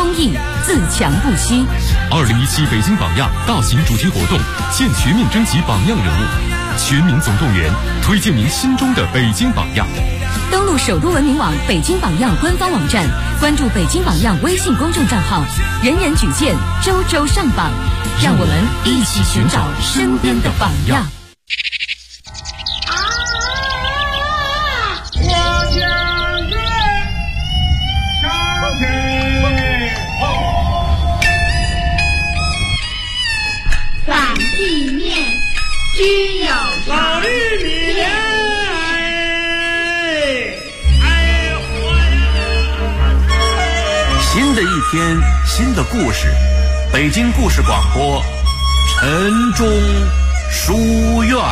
公益，自强不息。 2017北京榜样大型主题活动现全面征集榜样人物，全民总动员，推荐您心中的北京榜样。 登录首都文明网北京榜样官方网站，关注北京榜样微信公众账号，人人举荐，周周上榜，让我们一起寻找身边的榜样。 反地面只有老玉米莲， 新的一天，新的故事，北京故事广播，晨钟书院。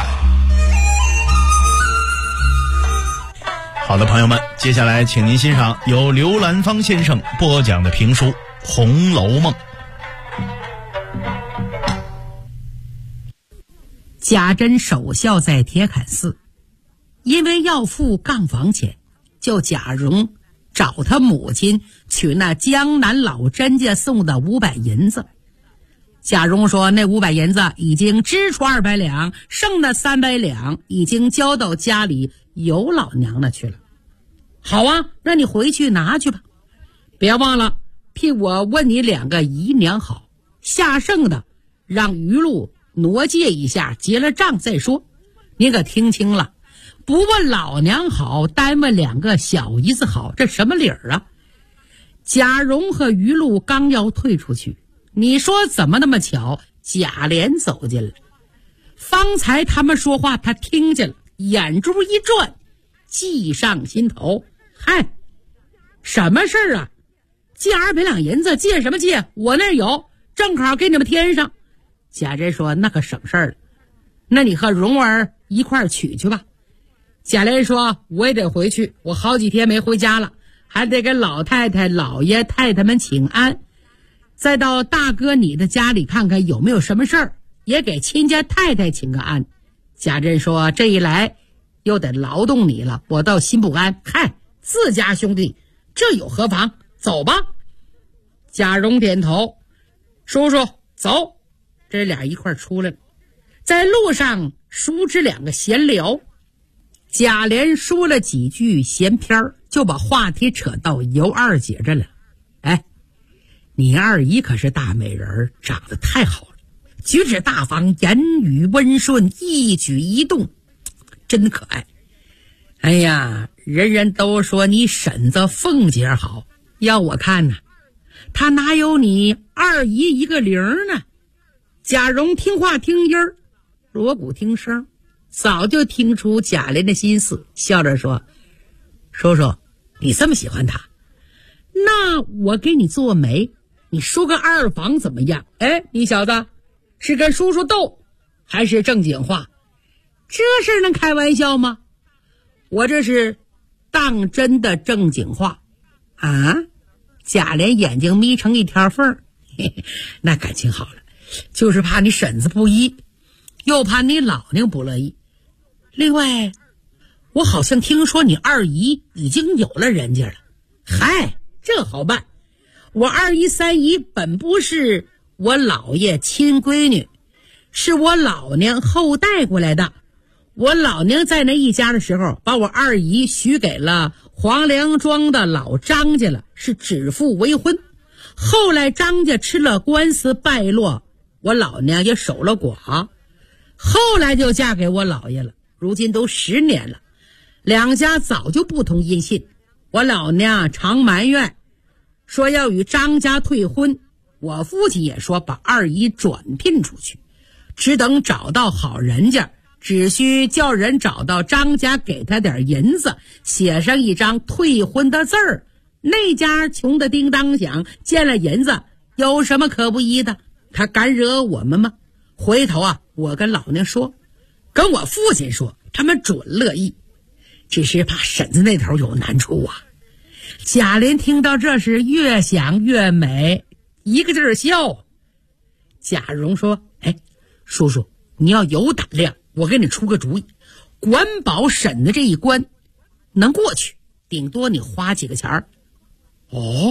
好的，朋友们，接下来请您欣赏由刘兰芳先生播讲的评书《红楼梦》。 贾珍守孝在铁槛寺，因为要付杠房钱，就贾蓉找他母亲取那江南老甄家送的500银子。贾蓉说那500银子已经支出200两，剩的300两已经交到家里尤老娘那去了。好啊，那你回去拿去吧，别忘了替我问你2个姨娘好，下剩的让余禄挪借一下，结了账再说。你可听清了，不问老娘好，单问2个小姨子好，这什么理儿啊？贾蓉和余禄刚要退出去，你说怎么那么巧，贾琏走进了。方才他们说话他听见了，眼珠一转，计上心头。嗨，什么事儿啊？借200两银子，借什么借？我那儿有，正好给你们添上。贾珍说那可省事儿了，那你和蓉儿一块儿取去吧。贾琏说我也得回去，我好几天没回家了，还得给老太太老爷太太们请安，再到大哥你的家里看看有没有什么事儿，也给亲家太太请个安。贾珍说这一来又得劳动你了，我倒心不安。嗨，自家兄弟这有何妨，走吧。贾蓉点头，叔叔走。这俩一块出来了，在路上叔侄2个闲聊。贾琏说了几句闲篇儿，就把话题扯到尤二姐这了。哎，你二姨可是大美人，长得太好了，举止大方，言语温顺，一举一动真可爱。哎呀，人人都说你婶子凤姐好，要我看呢，她哪有你二姨一个零呢？贾蓉听话听音儿，锣鼓听声，早就听出贾琏的心思，笑着说：叔叔你这么喜欢他，那我给你做媒，你说个2房怎么样？哎，你小子是跟叔叔斗还是正经话？这事能开玩笑吗？我这是当真的正经话啊！贾琏眼睛眯成一条缝，嘿嘿，那感情好了，就是怕你婶子不依，又怕你老娘不乐意。另外，我好像听说你二姨已经有了人家了。嗨，这好办，我2姨3姨本不是我老爷亲闺女，是我老娘后带过来的。我老娘在那一家的时候，把我2姨许给了黄梁庄的老张家了，是指腹为婚。后来张家吃了官司败落，我老娘也守了寡，后来就嫁给我老爷了。如今都10年了，2家早就不同音信。我老娘常埋怨，说要与张家退婚，我父亲也说把2姨转聘出去，只等找到好人家，只需叫人找到张家，给他点银子，写上一张退婚的字儿。那家穷的叮当响，见了银子有什么可不依的？他敢惹我们吗？回头啊，我跟老娘说，跟我父亲说，他们准乐意，只是怕婶子那头有难处啊。贾琏听到这是越想越美，一个劲儿笑。贾蓉说：哎，叔叔你要有胆量，我给你出个主意，管保婶子这一关能过去，顶多你花几个钱儿。哦，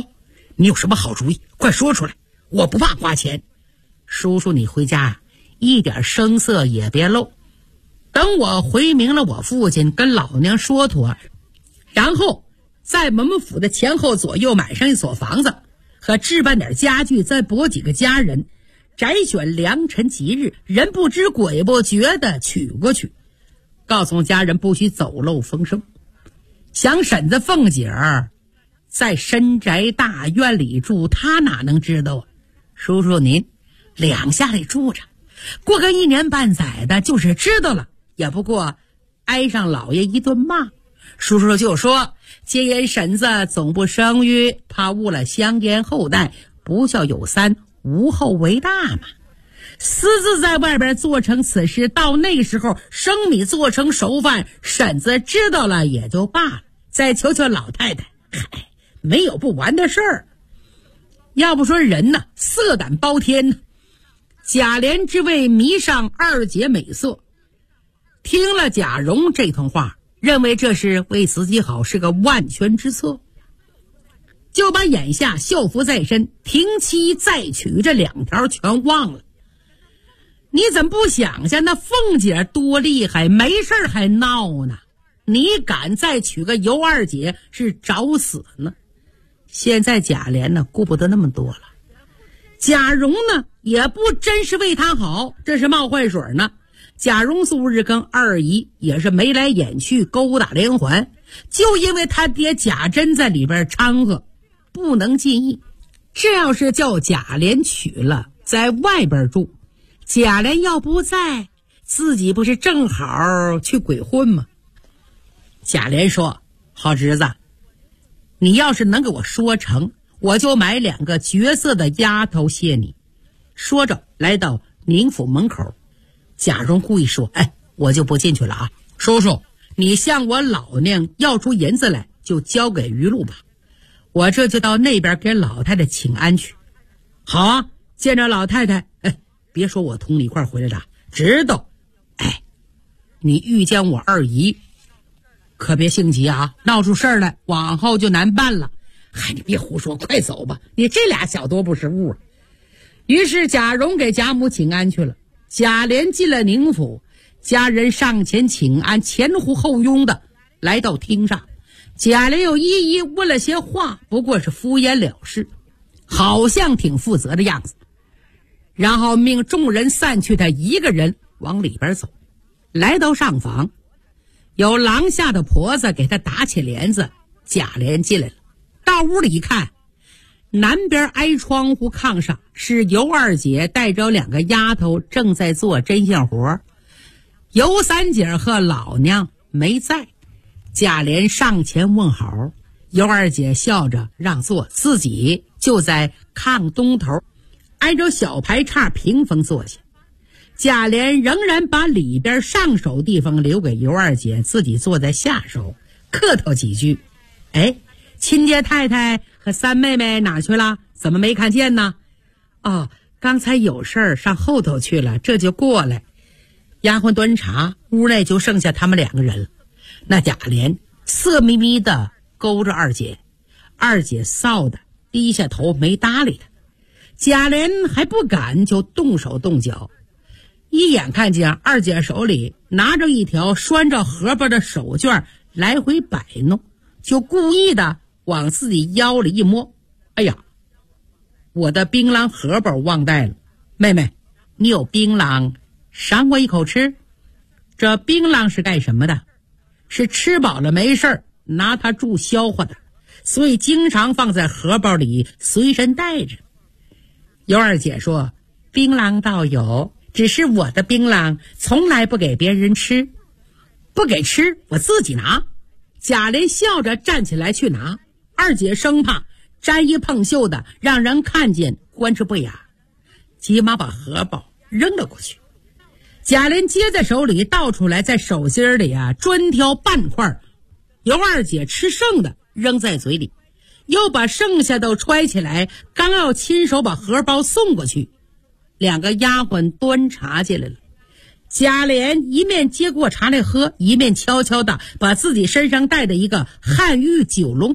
你有什么好主意？快说出来，我不怕花钱。叔叔你回家一点声色也别露，等我回明了我父亲，跟老娘说妥，然后在我们府的前后左右买上一所房子，和置办点家具，再拨几个家人，摘选良辰吉日，人不知鬼不觉的娶过去，告诉家人不许走漏风声。想婶子凤姐儿在深宅大院里住，她哪能知道啊？叔叔您两下里住着，过个1年半载的，就是知道了，也不过挨上老爷一顿骂。叔叔就说，皆因婶子总不生育，怕误了香烟后代，不孝有三，无后为大嘛。私自在外边做成此事，到那时候生米做成熟饭，婶子知道了也就罢了，再求求老太太，嗨，没有不完的事儿。要不说人呢，色胆包天呢。贾琏之为迷上二姐美色，听了贾蓉这通话，认为这是为自己好，是个万全之策，就把眼下孝服在身，停妻再娶这2条全忘了。你怎么不想想那凤姐多厉害，没事还闹呢？你敢再娶个尤二姐，是找死呢。现在贾琏呢，顾不得那么多了。贾蓉呢，也不真是为他好，这是冒坏水呢。贾蓉素日跟二姨也是眉来眼去，勾打连环，就因为他爹贾珍在里边掺和，不能尽意。这要是叫贾琏娶了，在外边住，贾琏要不在，自己不是正好去鬼混吗？贾琏说，好侄子，你要是能给我说成，我就买2个绝色的丫头谢你。说着来到宁府门口，贾蓉故意说，哎，我就不进去了啊，叔叔你向我老娘要出银子来，就交给余禄吧，我这就到那边给老太太请安去。好啊，见着老太太，哎，别说我同你一块回来的，知道。哎，你遇见我二姨可别性急啊，闹出事儿来往后就难办了。嗨，你别胡说，快走吧，你这俩小多不是物啊。于是贾蓉给贾母请安去了。贾琏进了宁府，家人上前请安，前呼后拥的来到厅上。贾琏又一一问了些话，不过是敷衍了事，好像挺负责的样子。然后命众人散去，他一个人往里边走。来到上房，有廊下的婆子给他打起帘子，贾琏进来了。到屋里一看，南边挨窗户炕上是尤二姐带着2个丫头正在做针线活，尤三姐和老娘没在。贾琏上前问好，尤二姐笑着让座，自己就在炕东头挨着小排叉屏风坐下。贾琏仍然把里边上手地方留给尤二姐，自己坐在下手，客套几句。哎，亲家太太和三妹妹哪去了？怎么没看见呢？哦，刚才有事儿上后头去了，这就过来。丫鬟端茶，屋内就剩下他们2个人了。那贾琏色眯眯的勾着二姐，二姐臊的低下头没搭理他。贾琏还不敢就动手动脚，一眼看见二姐手里拿着一条拴着荷包的手绢来回摆弄，就故意的往自己腰里一摸，哎呀，我的槟榔荷包忘带了，妹妹你有槟榔赏我一口吃。这槟榔是干什么的？是吃饱了没事拿它助消化的，所以经常放在荷包里随身带着。尤二姐说，槟榔倒有，只是我的槟榔从来不给别人吃，不给吃我自己拿。贾琏笑着站起来去拿，二姐生怕沾衣碰袖的让人看见观之不雅，急忙把荷包扔了过去。贾琏接在手里倒出来，在手心里专挑半块，尤二姐吃剩的扔在嘴里，又把剩下的揣起来，刚要亲手把荷包送过去，2个丫鬟端茶进来了。贾琏一面接过茶来喝，一面悄悄的把自己身上带的一个汉玉9龙佩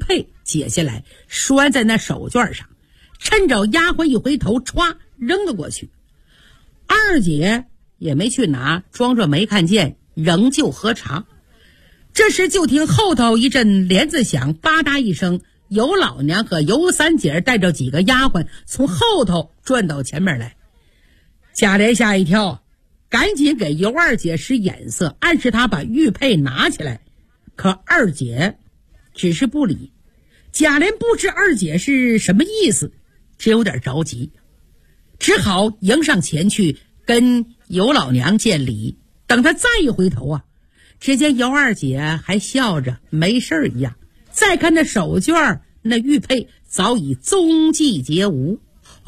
解下来拴在那手绢上，趁着丫鬟一回头，歘扔了过去。二姐也没去拿，装作没看见，仍旧喝茶。这时就听后头一阵帘子响，吧嗒一声，尤老娘和尤三姐带着几个丫鬟从后头转到前面来。贾琏吓一跳，赶紧给尤二姐使眼色，暗示她把玉佩拿起来。可二姐只是不理。贾琏不知二姐是什么意思，只有点着急，只好迎上前去跟尤老娘见礼。等他再一回头啊，只见尤二姐还笑着没事一样。再看那手绢，那玉佩早已踪迹皆无。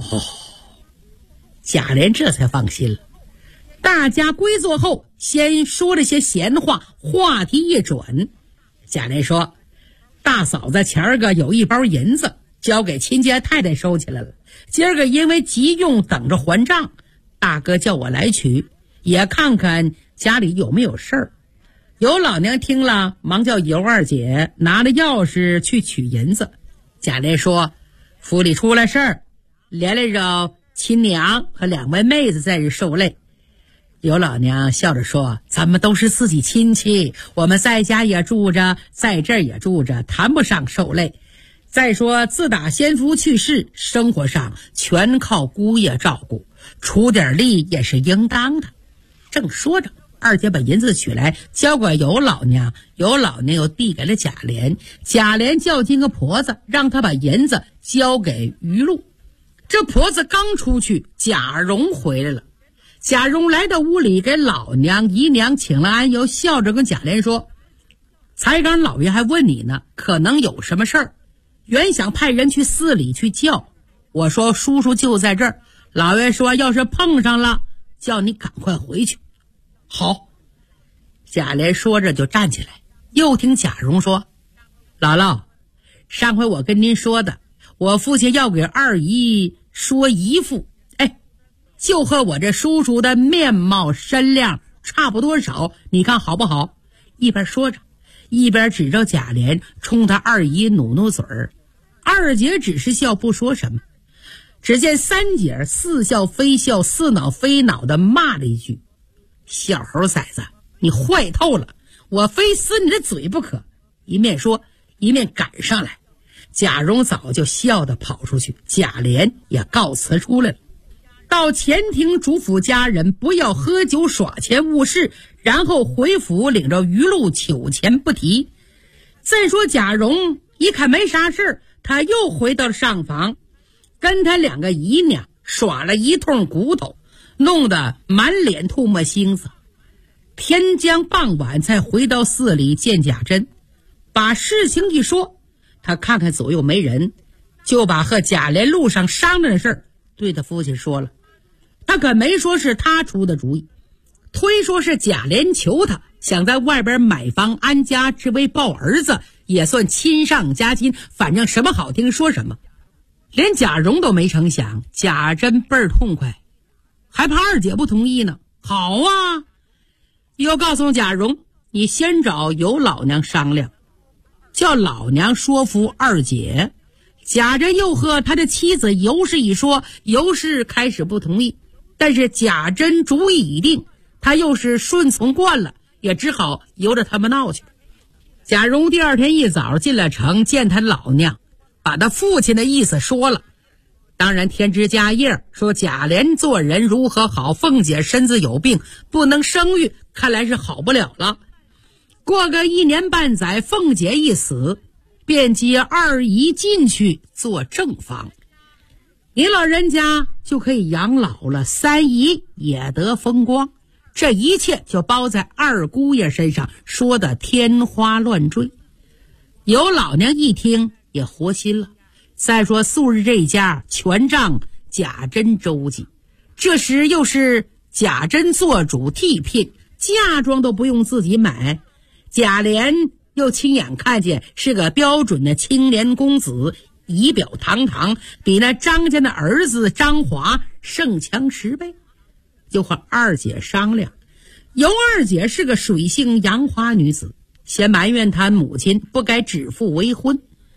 贾琏这才放心了。大家归坐后，先说了些闲话，话题一转，贾琏说：大嫂子前儿个有一包银子交给亲家太太收起来了，今儿个因为急用等着还账，大哥叫我来取，也看看家里有没有事儿。尤老娘听了，忙叫尤二姐拿了钥匙去取银子。贾琏说：府里出了事儿，连累着亲娘和两位妹子在这受累。尤老娘笑着说：咱们都是自己亲戚，我们在家也住着，在这儿也住着，谈不上受累。再说自打先夫去世，生活上全靠姑爷照顾，出点力也是应当的。正说着，二姐把银子取来交给尤老娘，尤老娘又递给了贾琏，贾琏叫进个婆子，让他把银子交给余禄。这婆子刚出去，贾蓉回来了。贾蓉来到屋里，给老娘姨娘请了安，又笑着跟贾琏说：才刚老爷还问你呢，可能有什么事儿，原想派人去寺里去叫，我说叔叔就在这儿，老爷说要是碰上了，叫你赶快回去。好。贾琏说着就站起来，又听贾蓉说：姥姥，上回我跟您说的，我父亲要给二姨说姨父，就和我这叔叔的面貌身量差不多少，你看好不好？一边说着，一边指着贾琏，冲他二姨努努嘴儿。二姐只是笑，不说什么。只见三姐似笑非笑，似恼非恼的骂了一句：小猴崽子，你坏透了，我非撕你的嘴不可。一面说，一面赶上来。贾蓉早就笑得跑出去，贾琏也告辞出来了。到前庭嘱咐家人不要喝酒耍钱误事，然后回府领着余禄取钱不提。再说贾蓉一看没啥事，他又回到了上房，跟他两个姨娘耍了一通骨头，弄得满脸唾沫星子。天将傍晚才回到寺里见贾珍，把事情一说，他看看左右没人，就把和贾琏路上商量的事对他父亲说了。他可没说是他出的主意，推说是贾琏求他，想在外边买房安家，只为抱儿子，也算亲上加亲，反正什么好听说什么。连贾蓉都没成想，贾珍倍儿痛快，还怕二姐不同意呢。好啊，又告诉贾蓉，你先找尤老娘商量，叫老娘说服二姐。贾珍又和他的妻子尤氏一说，尤氏开始不同意，但是贾珍主意已定，他又是顺从惯了，也只好由着他们闹去。贾蓉第二天一早进了城，见他老娘，把他父亲的意思说了。当然添枝加叶，说贾琏做人如何好，凤姐身子有病，不能生育，看来是好不了了。过个1年半载，凤姐一死，便接二姨进去做正房，您老人家就可以养老了，三姨也得风光，这一切就包在二姑爷身上，说的天花乱坠。尤老娘一听也活心了，再说素日这家全仗贾珍周济，这时又是贾珍做主替聘，嫁妆都不用自己买，贾琏又亲眼看见是个标准的青年公子，仪表堂堂，比那张家的儿子张华胜强10倍。就和二姐商量，尤二姐是个水性杨花女子，先埋怨她母亲不该指腹为婚。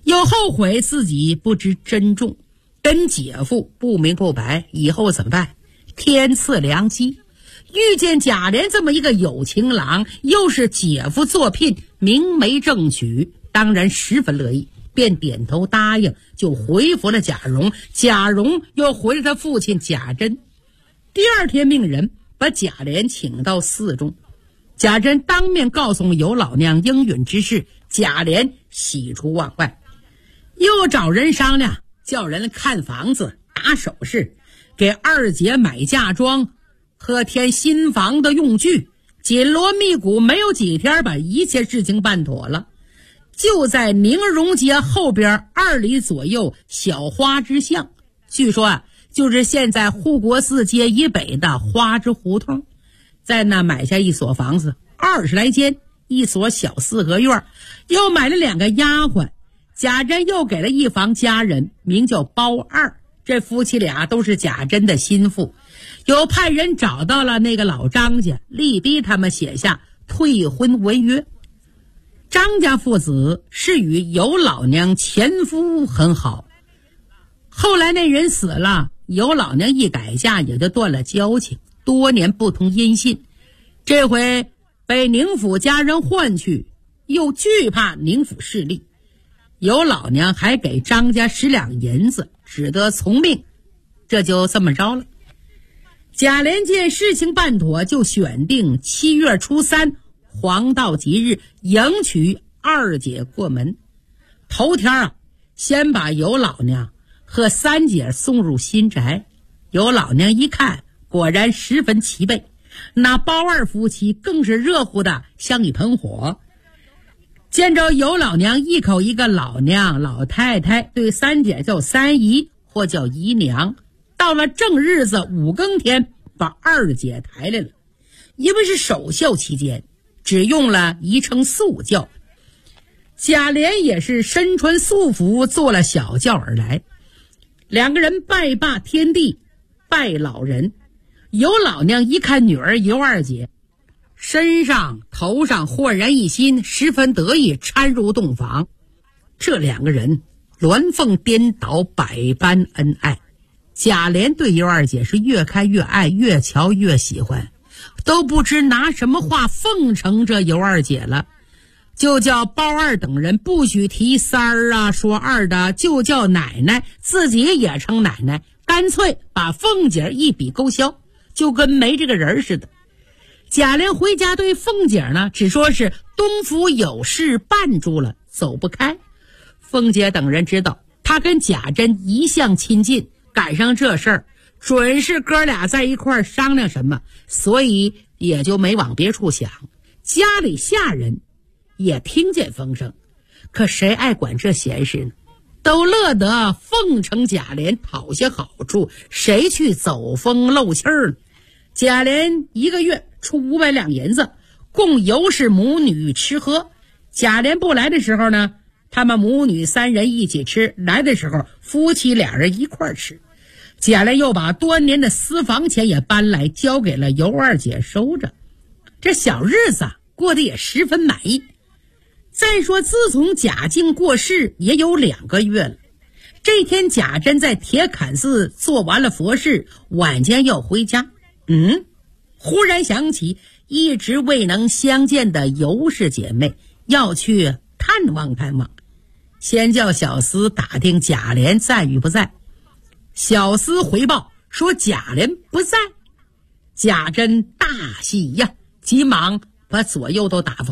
又后悔自己不知珍重，跟姐夫不明不白，以后怎么办？天赐良机，遇见贾琏这么一个有情郎，又是姐夫作聘，明媒正娶，当然十分乐意，便点头答应，就回复了贾蓉。贾蓉又回了他父亲贾珍。第二天命人把贾琏请到寺中，贾珍当面告诉尤老娘应允之事，贾琏喜出望外，又找人商量，叫人看房子，打首饰，给二姐买嫁妆和添新房的用具，紧锣密鼓，没有几天把一切事情办妥了。就在宁荣街后边2里左右小花之巷，据说就是现在护国寺街以北的花之胡同，在那买下一所房子，20来间，一所小4合院，又买了2个丫鬟。贾珍又给了一房家人，名叫包二，这夫妻俩都是贾珍的心腹。有派人找到了那个老张家，力逼他们写下退婚文约。张家父子是与尤老娘前夫很好，后来那人死了，尤老娘一改嫁，也就断了交情，多年不通音信。这回被宁府家人唤去，又惧怕宁府势力，尤老娘还给张家10两银子，只得从命。这就这么着了。贾琏见事情办妥，就选定7月初3黄道吉日迎娶二姐过门。头天先把尤老娘和3姐送入新宅。尤老娘一看，果然十分齐备，那包二夫妻更是热乎的像一盆火。见着尤老娘一口一个老娘老太太，对3姐叫3姨或叫姨娘。到了正日子5更天，把二姐抬来了。因为是守孝期间，只用了一乘素轿。贾琏也是身穿素服，坐了小轿而来。2个人拜罢天地，拜老人。尤老娘一看女儿尤二姐，身上头上焕然一新，十分得意，搀入洞房。这2个人鸾凤颠倒，百般恩爱。贾琏对尤二姐是越看越爱，越瞧越喜欢，都不知拿什么话奉承这尤二姐了，就叫包二等人不许提三儿说二的就叫奶奶，自己也称奶奶，干脆把凤姐一笔勾销，就跟没这个人似的。贾琏回家对凤姐呢，只说是东府有事绊住了，走不开。凤姐等人知道他跟贾珍一向亲近，赶上这事儿准是哥俩在一块儿商量什么，所以也就没往别处想。家里下人也听见风声，可谁爱管这闲事呢？都乐得奉承贾琏，讨些好处，谁去走风漏气儿呢？贾琏1个月出500两银子，供尤氏母女吃喝。贾琏不来的时候呢，他们母女3人一起吃，来的时候夫妻2人一块吃。贾琏又把多年的私房钱也搬来，交给了尤二姐收着。这小日子过得也十分满意。再说自从贾静过世也有2个月了。这天贾珍在铁槛寺做完了佛事，晚间要回家，忽然想起一直未能相见的尤氏姐妹，要去探望探望。先叫小厮打听贾琏在与不在。小厮回报说贾琏不在。贾珍大喜呀，急忙把左右都打发